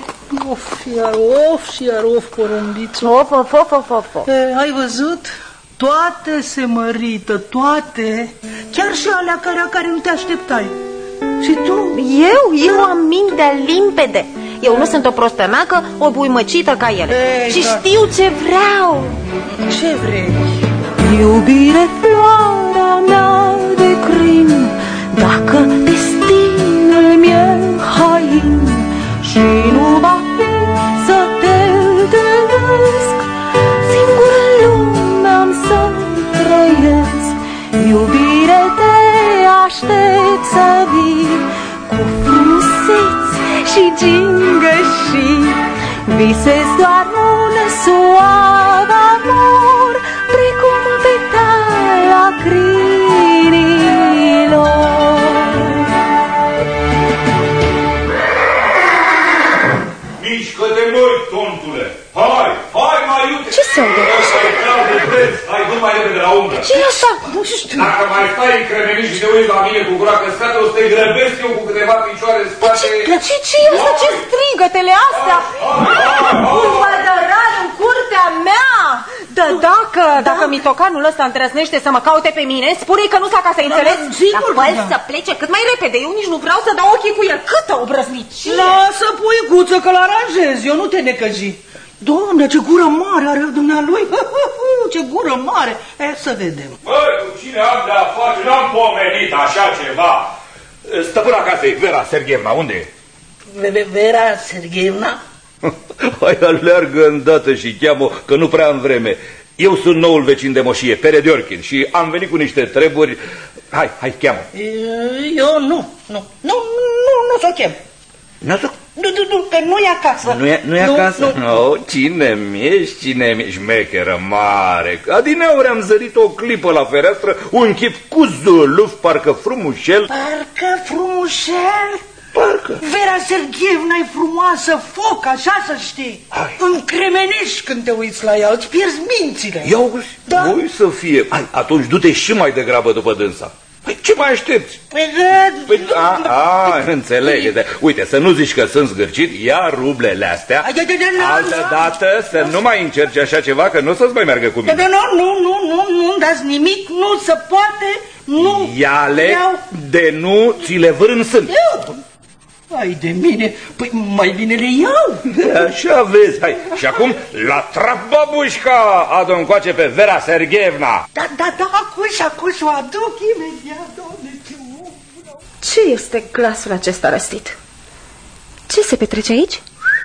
Of, iar of, porumbițu. Of. Ai văzut? Toate se mărită, toate. Chiar și alea care nu te așteptai. Și tu? Eu am mintea limpede. Eu nu sunt o prostănacă, o buimăcită ca ele. Și știu ce vreau. Ce vrei? Iubire, floarea mea de crin, dacă destinul mi-e hain și nu va fi să te întâlnesc. Singur în lume am să trăiesc, iubire te aștept să vii, cu frumuseți și gingășii. Visez doar un suav amor, precum petala crinilor. Mișcă-te, măi, tontule! Hai, hai, mai iute! Ce se aude? Hai, trag de preț! Hai, du mai repede la umbră! Ce e asta? Nu știu. Dacă mai stai încremenit și te uiți la mine cu gura căscată, o să te grăbesc eu cu câteva picioare în spate. Ce e asta? Ce strigătele astea? Un pădăran în curtea mea! Dacă mitocanul ăsta îndrăznește să mă caute pe mine, spune-i că nu-s acasă, înțeles? Dar să plece cât mai repede, eu nici nu vreau să dau ochii cu el. Câtă obrăznicie! Lasă, puicuță, că l-aranjez, eu nu te necăji. Doamne, ce gură mare are dumnealui! Ce gură mare! Să vedem. Băi, cu cine am de-a face? N-am pomenit așa ceva. Stăpâna casei, Vera Serghevna, unde e? Vera Serghevna? Hai, aleargă îndată și cheamă, că nu prea am vreme. Eu sunt noul vecin de moșie, Perediorkin, și am venit cu niște treburi. Hai, cheamă. Eu nu s-o chem. Nu, că nu e acasă. Nu e acasă? No, cine-mi ești, șmecheră mare. Adineauri am zărit o clipă la fereastră, un chip cu zuluf, parcă frumușel. Parcă frumușel? Parcă. Vera Serghevna e frumoasă, foc, așa să știi. Încremenești când te uiți la ea, îți pierzi mințile. Ia uzi, voi să fie. Hai, atunci du-te și mai degrabă după dânsa. Păi ce mai aștepți? Înțeleg. Uite, să nu zici că sunt zgârcit, ia rublele astea. Altă dată să nu mai încerci așa ceva, că nu o să-ți mai meargă cu mine. Nu dați nimic, nu se poate, nu. Ia-le, de nu ți le vâr în sân. Ai de mine, păi mai bine le iau. Așa vezi, hai. Și acum, la trap, babușca, adu încoace pe Vera Serghevna. Da, acum o aduc imediat, doamne, ce Ce este glasul acesta răstit? Ce se petrece aici?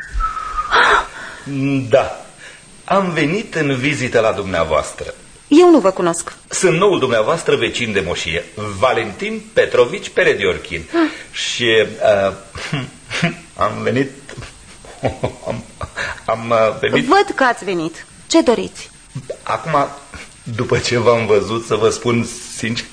Da, am venit în vizită la dumneavoastră. Eu nu vă cunosc. Sunt noul dumneavoastră vecin de moșie, Valentin Petrovici Perediorkin. Și am venit... am venit... Văd că ați venit. Ce doriți? Acum, după ce v-am văzut, să vă spun sincer...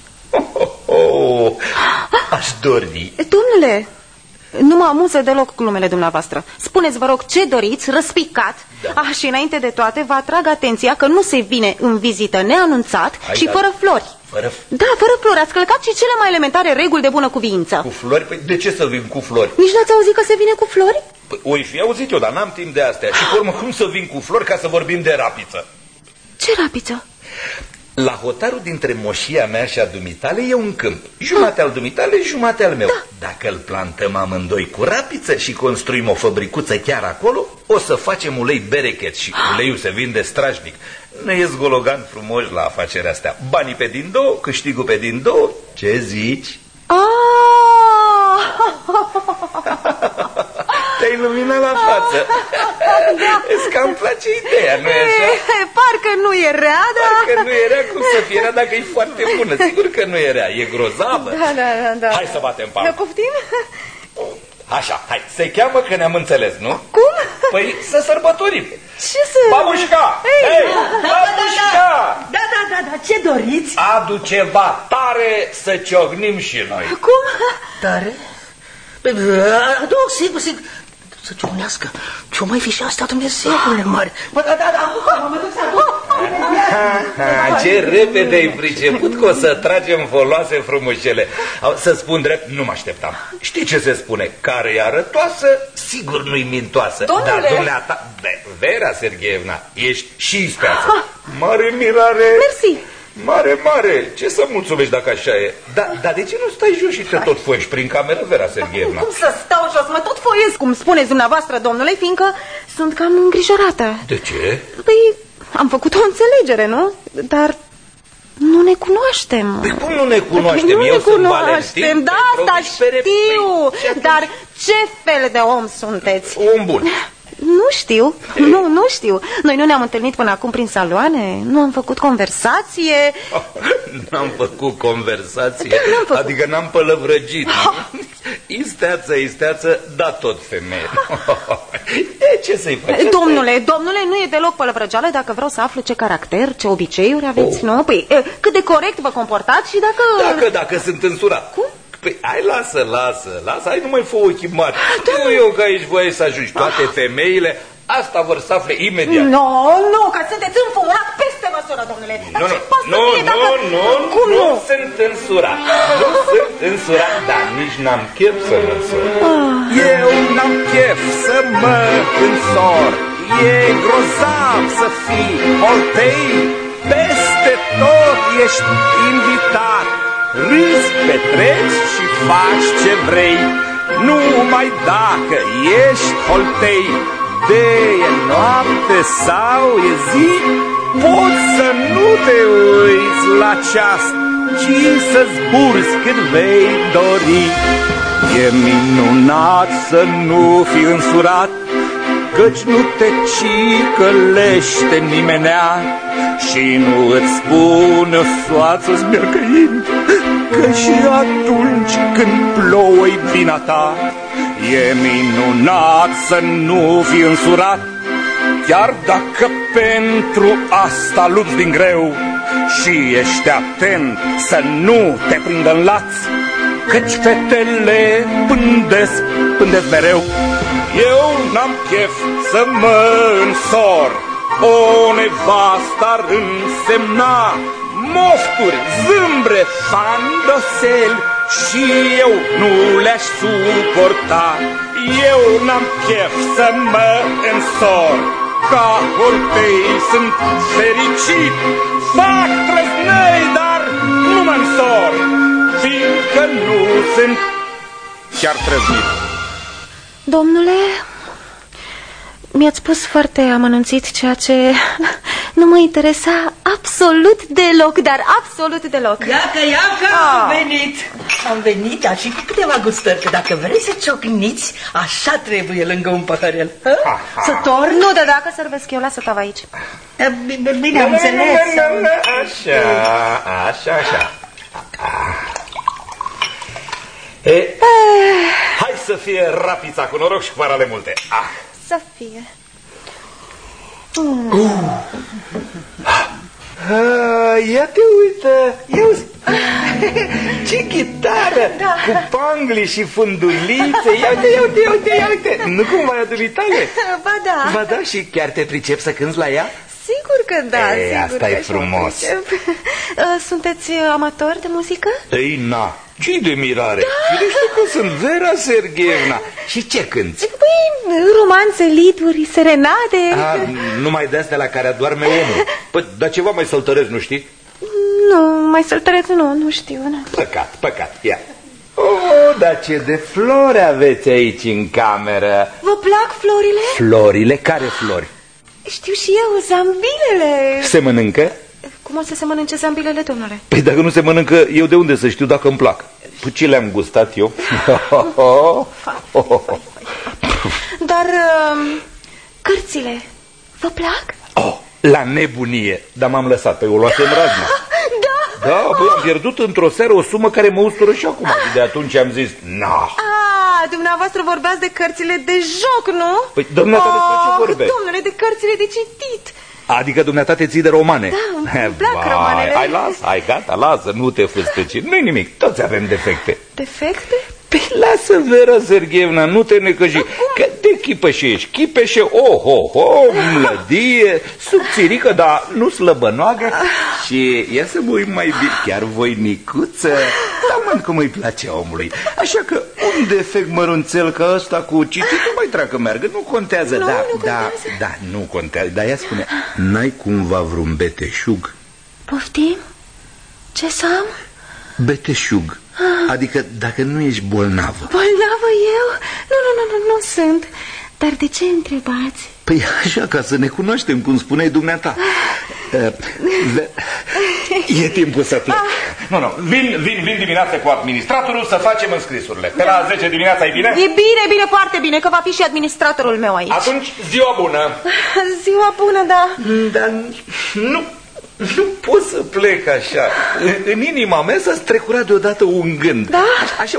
Aș dori... Domnule, nu mă amuză deloc glumele dumneavoastră. Spuneți, vă rog, ce doriți, răspicat. Da. Și înainte de toate, vă atrag atenția că nu se vine în vizită neanunțat și fără flori. Da, fără flori. Ați călcat și cele mai elementare reguli de bună cuviință. Cu flori? Păi de ce să vin cu flori? Nici n-ați auzit că se vine cu flori? Păi, oi fi auzit eu, dar n-am timp de astea. Și pe urmă, cum să vin cu flori ca să vorbim de rapiță? Ce rapiță? La hotarul dintre moșia mea și a dumitale e un câmp. Jumate al dumitale, jumate al meu. Dacă îl plantăm amândoi cu rapiță și construim o fabricuță chiar acolo, o să facem ulei berechet și uleiul se vinde strașnic. Ne ies gologan frumoși la afacerea asta. Banii pe din două, câștigul pe din două. Ce zici? Te-ai luminat la față. Îți cam place ideea, nu-i așa? Parcă nu e rea, dar... Parcă nu e rea, cum să fie rea dacă e foarte bună. Sigur că nu e rea, e grozavă. Da. Hai să batem palma. Poftim? Așa, hai, se cheamă că ne-am înțeles, nu? Cum? Păi să sărbătorim. Ce să... Babușca! Hei, babușca! Da, ce doriți? Adu ceva tare să ciognim și noi. Cum? Tare? Aduc, sigur. Să ciocnească. Ce-o mai fi și asta, Dumnezeule mare? Mă duc să aduc. Ce repede ai priceput că o să tragem foloase frumușele. Să spun drept, nu mă așteptam. Știi ce se spune? Care e arătoasă, sigur nu-i mintoasă. Domnule! Dar dumneata, Vera Serghevna, ești și ispeață. Mare mirare! Mersi! Mare, ce să mulțumești dacă așa e? Dar de ce nu stai jos și te tot foiești prin cameră, Vera Serghevna? Cum să stau jos? Mă tot foiesc, cum spuneți dumneavoastră, domnule, fiindcă sunt cam îngrijorată. De ce? Păi, am făcut o înțelegere, nu? Dar nu ne cunoaștem. Păi cum nu ne cunoaștem? Eu sunt Valentin Da, asta știu. Dar Ce fel de om sunteți? Om bun. Nu știu, nu știu. Noi nu ne-am întâlnit până acum prin saloane, nu am făcut conversație. N-am făcut conversație, adică n-am pălăvrăgit. Isteață, da tot femeie. Ce să-i faci? Domnule, nu e deloc pălăvrăgeală dacă vreau să aflu ce caracter, ce obiceiuri aveți, nu? Păi, cât de corect vă comportați și Dacă sunt însurat. Cum? Păi, hai, lasă, hai, nu mai fă ochii mari. Nu eu că aici voie să ajungi toate femeile, asta vor să afle imediat. Nu, că sunteți înfumurat peste măsură, domnule. Nu sunt însurat. Nu sunt însurat, dar nici n-am chef să mă însor. Eu n-am chef să mă însor. E grozav să fii oltei. Peste tot ești invitat. Râzi, petreci și faci ce vrei. Numai dacă ești holtei, de e noapte sau e zi, poți să nu te uiți la ceas, ci să zburzi cât vei dori. E minunat să nu fii însurat, căci nu te cicălește nimenea și nu îți spune soață-ți mergăind că și atunci când plouă-i vina ta. E minunat să nu fii însurat, chiar dacă pentru asta lupți din greu, și ești atent să nu te prindă în laț, căci fetele pândesc mereu. Eu n-am chef să mă însor, o nevastă ar însemna mofturi, zâmbre, fandoseli, și eu nu le-aș suporta. Eu n-am chef să mă însor, ca holtei sunt fericit, fac trăznăi, dar nu mă însor, fiindcă nu sunt chiar trăznit. Domnule, mi-ați spus foarte amănunțit ceea ce nu mă interesa absolut deloc, dar absolut deloc. Iacă, am venit, dar și cu câteva gustări, că dacă vrei să ciocniți, așa trebuie lângă un păhărel. Să torn? Nu, de dacă servesc eu, lasă-o aici. Bine, am înțeles. Așa. Hai să fie rapița cu noroc și cu parale multe. Să fie. Ia te uită, ce chitară, cu pangli și fundulițe. Ia uite, nu cumva e a dumitale? Ba da, și chiar te pricep să cânti la ea? Sigur că da, asta e frumos. Sunteți amatori de muzică? Ei, na, ce-i de mirare? Firește că sunt Vera Sergeevna. Și ce cânti? Păi, romanțe, lituri, serenade. Numai de astea la care adorme omul. Păi, dar ceva mai săltăresc, nu știi? Nu, mai săltăresc, nu știu. Păcat, ia. Dar ce de flori aveți aici în cameră? Vă plac florile? Florile? Care flori? Știu și eu, zambilele. Se mănâncă? Cum o să se mănânce zambilele, domnule? Păi dacă nu se mănâncă, eu de unde să știu dacă îmi plac? Păi ce le-am gustat eu? Dar cărțile vă plac? La nebunie, dar m-am lăsat, pe o luasem razna. Da, păi am pierdut într-o seară o sumă care mă ustură și acum. Și de atunci am zis, dumneavoastră vorbeați de cărțile de joc, nu? Păi, dumneata, despre ce vorbești? Domnule, de cărțile de citit. Adică dumneata te ții de romane? Da, îmi plac romanele. Hai, gata, lasă, nu te fâstăci. Nu-i nimic, toți avem defecte. Defecte? Păi lasă, Vera Sergeevna, nu te necăji, că te chipășești, chipeșe, mlădie, subțirică, dar nu slăbănoagă. Și ia să mă uit mai bine, chiar voinicuță. Da, cum îi place omului. Așa că un defect mărunțel ca ăsta cu cititul mai treacă meargă, nu contează. Nu contează. Dar ea spune, n-ai cumva vreun beteșug? Poftim? Ce să am? Beteșug. Adică dacă nu ești bolnavă. Bolnavă eu? Nu sunt. Dar de ce întrebați? Păi așa, ca să ne cunoaștem, cum spuneai dumneata. E timpul să plec. Nu, vin dimineața cu administratorul să facem înscrisurile. Pe la 10 dimineața e bine? E bine, foarte bine, că va fi și administratorul meu aici. Atunci, ziua bună. Ziua bună, da. Dar nu pot să plec așa. În inima mea s-a strecurat deodată un gând. Da? Așa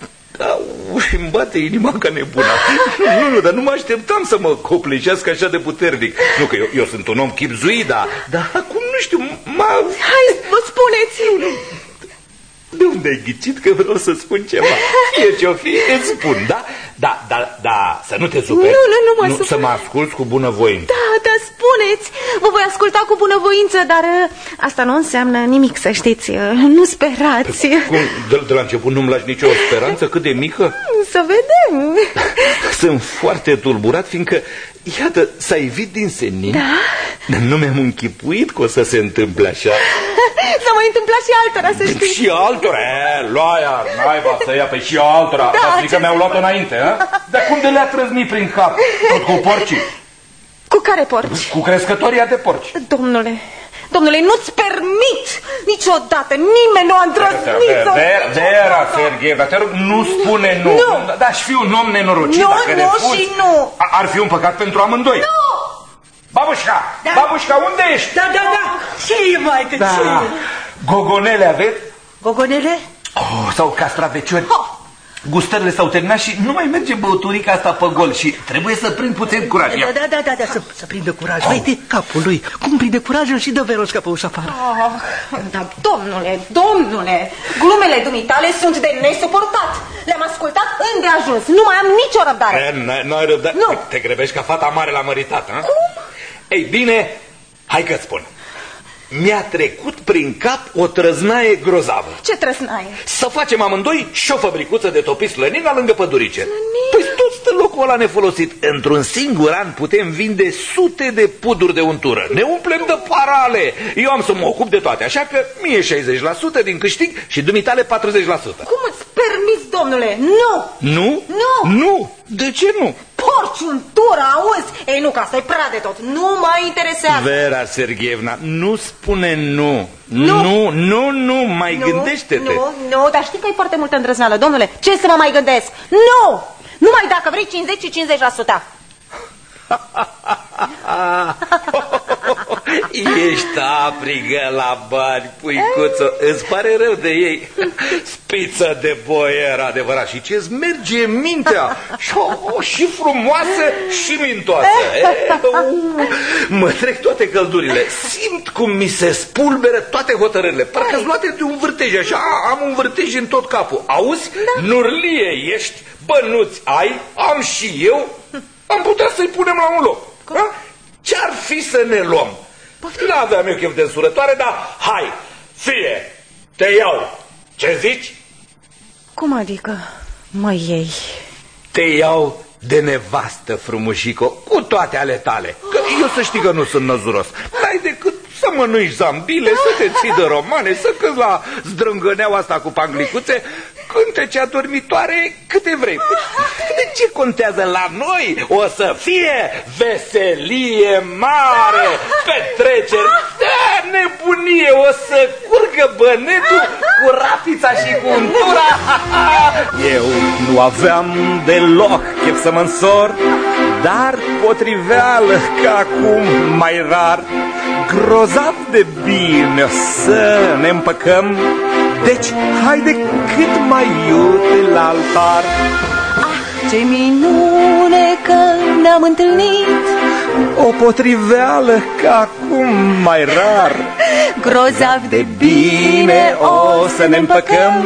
îmi bate inima ca nebuna. Nu, dar nu mă așteptam să mă copleșească așa de puternic. Nu că eu sunt un om chipzuit, dar acum nu știu, Hai, vă spuneți. De unde ai ghicit că vreau să spun ceva? Fie ce-o fi, îți spun, da? Da, să nu te superi. Nu să mă asculți cu bunăvoință. Da, spuneți. Vă voi asculta cu bunăvoință, dar asta nu înseamnă nimic, să știți. Nu sperați. Cum? De la început nu-mi lași nicio speranță cât de mică? Să vedem. Sunt foarte tulburat, fiindcă, iată, s-a evit din senin. Da? Dar nu mi-am închipuit că o să se întâmple așa. S-a mai întâmplat și altora, să știți. Și altora? Lua naiba să ia pe și altora. Da, dar că mi-au luat înainte, a? Dar cum de le-a trăznit prin cap? Tot cu porcii. Cu care porci? Cu crescătoria de porci. Domnule, nu-ți permit niciodată, nimeni nu a îndrăznit să... Vera, Sergheievna, te rog, nu spune nu. Dar aș fi un om nenorocit dacă refuzi. Și nu. Ar fi un păcat pentru amândoi. Nu! Babușca, unde ești? Da. Ce e, maică, ce e? Gogonele aveți? Gogonele? Sau castraveciori. Gustările s-au terminat și nu mai merge băuturica asta pe gol și trebuie să prind puțin curaj. Da, să prindă curaj. Uite capul lui. Cum prinde curajul și dă Veroșca pe ușa afară. Dar, domnule, glumele dumitale sunt de nesuportat. Le-am ascultat îndeajuns. Nu mai am nicio răbdare. N-ai răbdare? Nu. Te grăbești ca fata mare la măritat, a? Cum? Ei bine, hai că-ți spun. Mi-a trecut prin cap o trăznaie grozavă. Ce trăznaie? Să facem amândoi și o fabricuță de topit slănina lângă pădurice. Păi tot stă locul ăla nefolosit. Într-un singur an putem vinde sute de puduri de untură. Ne umplem de parale. Eu am să mă ocup de toate, așa că mie 60% din câștig și dumitale 40%. Cum îți permiți, domnule? Nu! Nu! De ce nu? Porci, untură, auzi? Ei, nu, că asta e prea de tot. Nu mă interesează. Vera Sergheievna, nu spune nu. Nu, mai gândește-te. Nu, dar știi că e foarte multă îndrăzneală, domnule. Ce să mă mai gândesc? Nu! Numai dacă vrei 50 și 50%. Ești aprigă la bani, puicuțo. Îți pare rău de ei. Spiță de boier, adevărat. Și ce-ți merge mintea. Și frumoasă și mintoasă. Mă trec toate căldurile. Simt cum mi se spulberă toate hotărârile. Parcă-s luate de un vârtej. Așa am un vârtej în tot capul. Auzi? Nurlie ești, bănuți ai, am și eu. Am putea să-i punem la un loc. Ce-ar fi să ne luăm? N-aveam eu chef de însurătoare, dar hai, fie, te iau. Ce zici? Cum adică mă iei? Te iau de nevastă, frumușico, cu toate ale tale. Că eu să știi că nu sunt năzuros. N-ai decât să mănânci zambile, să te ții de romane, să cânti la zdrângăneaua asta cu panglicuțe, cântece adormitoare câte vrei. De ce contează la noi? O să fie veselie mare, petreceri, nebunie, o să curgă bănetul cu rapița și cu untura. Eu nu aveam deloc chef să mă însor, dar potriveală că acum mai rar, grozav de bine o să ne împăcăm. Deci, haide cât mai iute la altar. Ce minune că ne-am întâlnit. O potriveală că acum mai rar, grozav de bine o să ne împăcăm.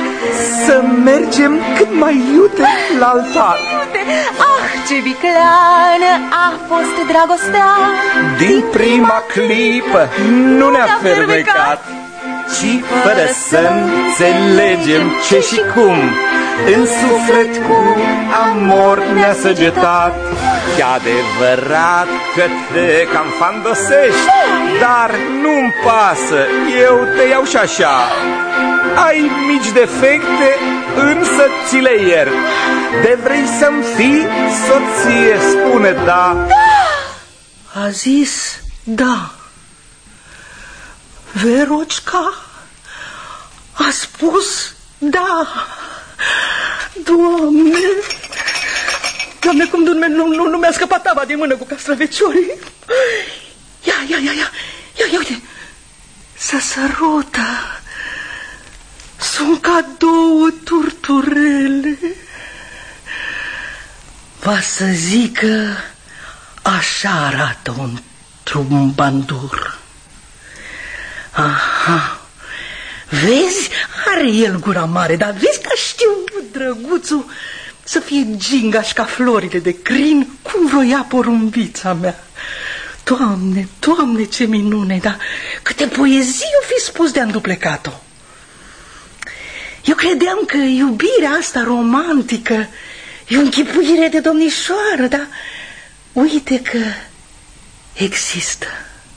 Să mergem cât mai iute la altar. Ce vicleană a fost dragostea. Din prima clipă nu ne-a fermecat, ci fără să înțelegem ce și cum, în suflet cu amor ne-a săgetat. E adevărat că te cam fandosești, dar nu-mi pasă, eu te iau și așa. Ai mici defecte, însă ți le iert. De vrei să-mi fii soție, spune da. A zis da. Verocica a spus da. Doamne, Doamne, cum nu mi-a scăpat tava din mână cu castraveciorii. Ia, uite, să sărută. Sunt ca două turturele. Va să zică, așa arată un trumbandur. Aha, vezi, are el gura mare, dar vezi că știu drăguțul să fie gingaș ca florile de crin, cum vroia porumbița mea. Doamne, Doamne, ce minune, dar câte poezii o fi spus de-am duplecat-o. Eu credeam că iubirea asta romantică e o închipuire de domnișoară, dar uite că există.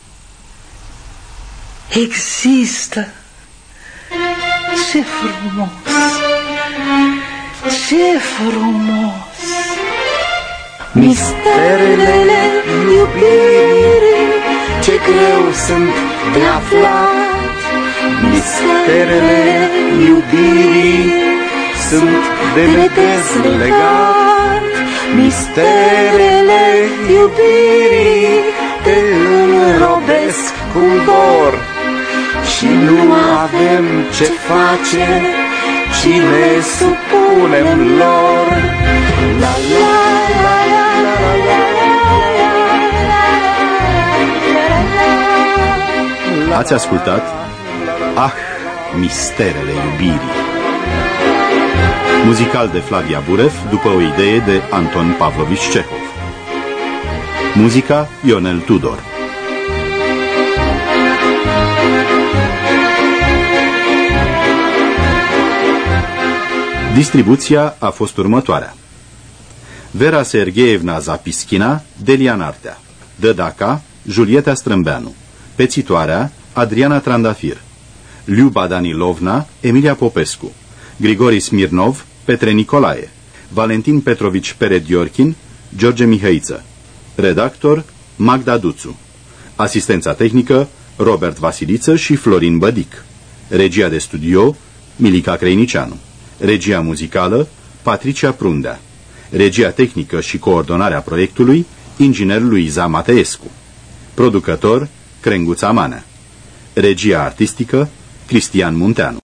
Există. Ce frumos! Ce frumos! Misterele iubirii, ce greu sunt de aflat. Misterele iubirii sunt de dezlegat. Misterele iubirii te înrobesc cum vor și nu avem ce face, ci ne supunem lor. La la la la la la. Ați ascultat Ah, misterele iubirii, muzical de Flavia Burev după o idee de Anton Pavlovici Cehov. Muzica Ionel Tudor. Distribuția a fost următoarea: Vera Sergeevna Zapischina, Delian Artea, Dădaca, Julieta Strâmbeanu, Pețitoarea, Adriana Trandafir, Liuba Danilovna, Emilia Popescu, Grigori Smirnov, Petre Nicolae, Valentin Petrovici Perediorchin, George Mihăiță, redactor Magda Duțu, asistența tehnică Robert Vasiliță și Florin Bădic, regia de studio Milica Creinicianu, regia muzicală Patricia Prundea, regia tehnică și coordonarea proiectului inginer Luiza Mateescu, producător Crenguța Manea, regia artistică Cristian Munteanu.